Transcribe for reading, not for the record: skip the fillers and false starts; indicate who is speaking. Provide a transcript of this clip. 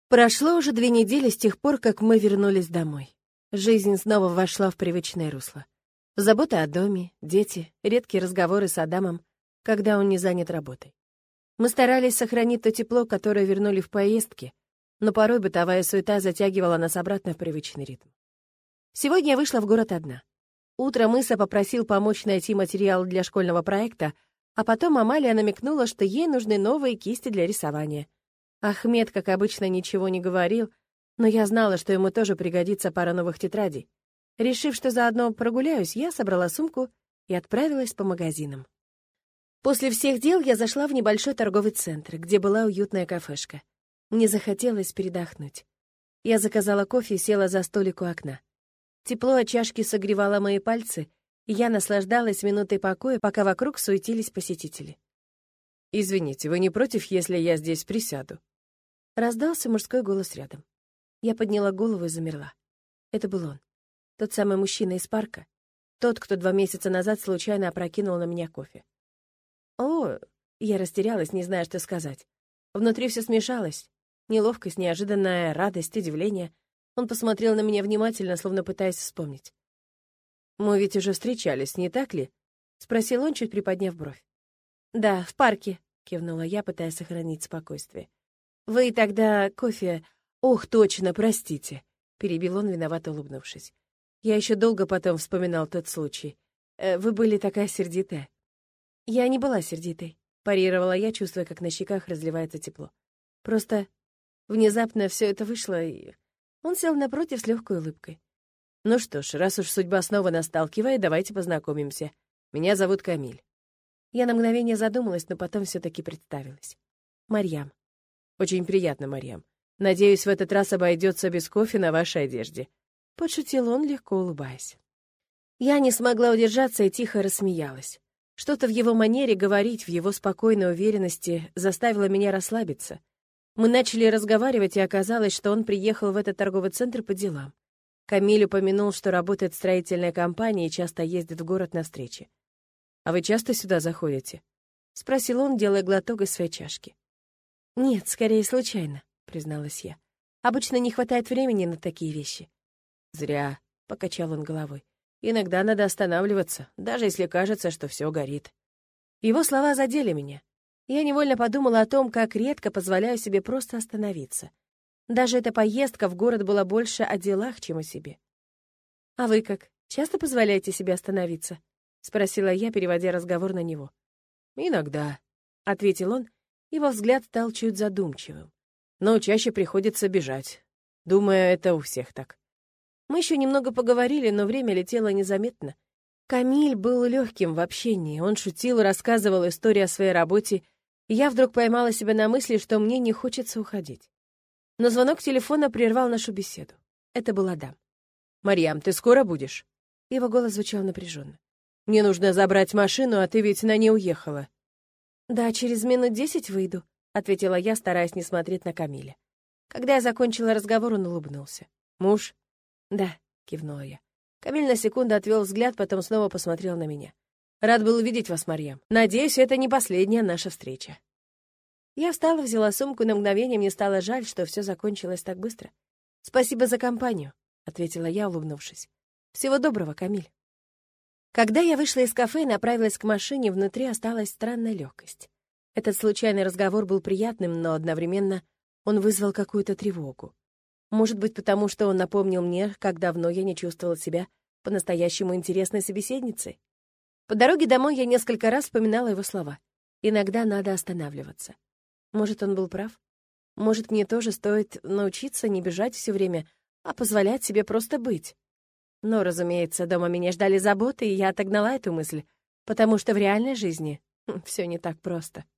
Speaker 1: Прошло уже 2 недели с тех пор, как мы вернулись домой. Жизнь снова вошла в привычное русло. Забота о доме, дети, редкие разговоры с Адамом, когда он не занят работой. Мы старались сохранить то тепло, которое вернули в поездке, но порой бытовая суета затягивала нас обратно в привычный ритм. Сегодня я вышла в город одна. Утром Иса попросил помочь найти материал для школьного проекта, а потом Амалия намекнула, что ей нужны новые кисти для рисования. Ахмед, как обычно, ничего не говорил, но я знала, что ему тоже пригодится пара новых тетрадей. Решив, что заодно прогуляюсь, я собрала сумку и отправилась по магазинам. После всех дел я зашла в небольшой торговый центр, где была уютная кафешка. Мне захотелось передохнуть. Я заказала кофе и села за столик у окна. Тепло от чашки согревало мои пальцы, и я наслаждалась минутой покоя, пока вокруг суетились посетители.
Speaker 2: «Извините, вы не против, если я здесь присяду?»
Speaker 1: Раздался мужской голос рядом. Я подняла голову и замерла. Это был он. Тот самый мужчина из парка. Тот, кто 2 месяца назад случайно опрокинул на меня кофе. «О!» — я растерялась, не зная, что сказать. Внутри все смешалось. Неловкость, неожиданная радость, удивление. Он посмотрел на меня внимательно, словно пытаясь вспомнить.
Speaker 2: «Мы ведь уже встречались, не так ли?»
Speaker 1: — спросил он, чуть приподняв бровь. «Да, в парке», — кивнула я, пытаясь сохранить спокойствие. «Вы тогда кофе...» «Ох, точно, простите», — перебил он, виновато улыбнувшись. «Я еще долго потом вспоминал тот случай. Вы были такая сердитая». «Я не была сердитой», — парировала я, чувствуя, как на щеках разливается тепло. «Просто внезапно все это вышло, и...» Он сел напротив с легкой улыбкой.
Speaker 2: «Ну что ж, раз уж судьба снова нас сталкивает, давайте познакомимся. Меня зовут Камиль».
Speaker 1: Я на мгновение задумалась, но потом все-таки представилась. Марьям.
Speaker 2: «Очень приятно, Марьям. Надеюсь, в этот раз обойдется без кофе на вашей одежде», —
Speaker 1: подшутил он, легко улыбаясь. Я не смогла удержаться и тихо рассмеялась. Что-то в его манере говорить, в его спокойной уверенности заставило меня расслабиться. Мы начали разговаривать, и оказалось, что он приехал в этот торговый центр по делам. Камиль упомянул, что работает в строительной компании и часто ездит в город на встречи.
Speaker 2: «А вы часто сюда заходите?»
Speaker 1: — спросил он, делая глоток из своей чашки. «Нет, скорее случайно», — призналась я. «Обычно не хватает времени на такие вещи».
Speaker 2: «Зря», — покачал он головой. «Иногда надо останавливаться, даже если кажется, что все горит».
Speaker 1: Его слова задели меня. Я невольно подумала о том, как редко позволяю себе просто остановиться. Даже эта поездка в город была больше о делах, чем о себе. «А вы как, часто позволяете себе остановиться?» — спросила я, переводя разговор на него.
Speaker 2: «Иногда»,
Speaker 1: — ответил он, его взгляд стал чуть задумчивым.
Speaker 2: «Но чаще приходится бежать. Думаю, это у всех так».
Speaker 1: Мы еще немного поговорили, но время летело незаметно. Камиль был легким в общении, он шутил, рассказывал истории о своей работе, и я вдруг поймала себя на мысли, что мне не хочется уходить. Но звонок телефона прервал нашу беседу. Это был Адам.
Speaker 2: «Марьям, ты скоро будешь?»
Speaker 1: Его голос звучал напряженно.
Speaker 2: «Мне нужно забрать машину, а ты ведь на ней уехала».
Speaker 1: «Да, через минут 10 выйду», — ответила я, стараясь не смотреть на Камиля. Когда я закончила разговор, он улыбнулся.
Speaker 2: «Муж?»
Speaker 1: «Да», — кивнула я. Камиль на секунду отвел взгляд, потом снова посмотрел на меня. «Рад был увидеть вас, Марьям. Надеюсь, это не последняя наша встреча». Я встала, взяла сумку, и на мгновение мне стало жаль, что все закончилось так быстро. «Спасибо за компанию», — ответила я, улыбнувшись. «Всего доброго, Камиль». Когда я вышла из кафе и направилась к машине, внутри осталась странная легкость. Этот случайный разговор был приятным, но одновременно он вызвал какую-то тревогу. Может быть, потому что он напомнил мне, как давно я не чувствовала себя по-настоящему интересной собеседницей. По дороге домой я несколько раз вспоминала его слова. «Иногда надо останавливаться». Может, он был прав? Может, мне тоже стоит научиться не бежать все время, а позволять себе просто быть? Но, разумеется, дома меня ждали заботы, и я отогнала эту мысль, потому что в реальной жизни все не так просто.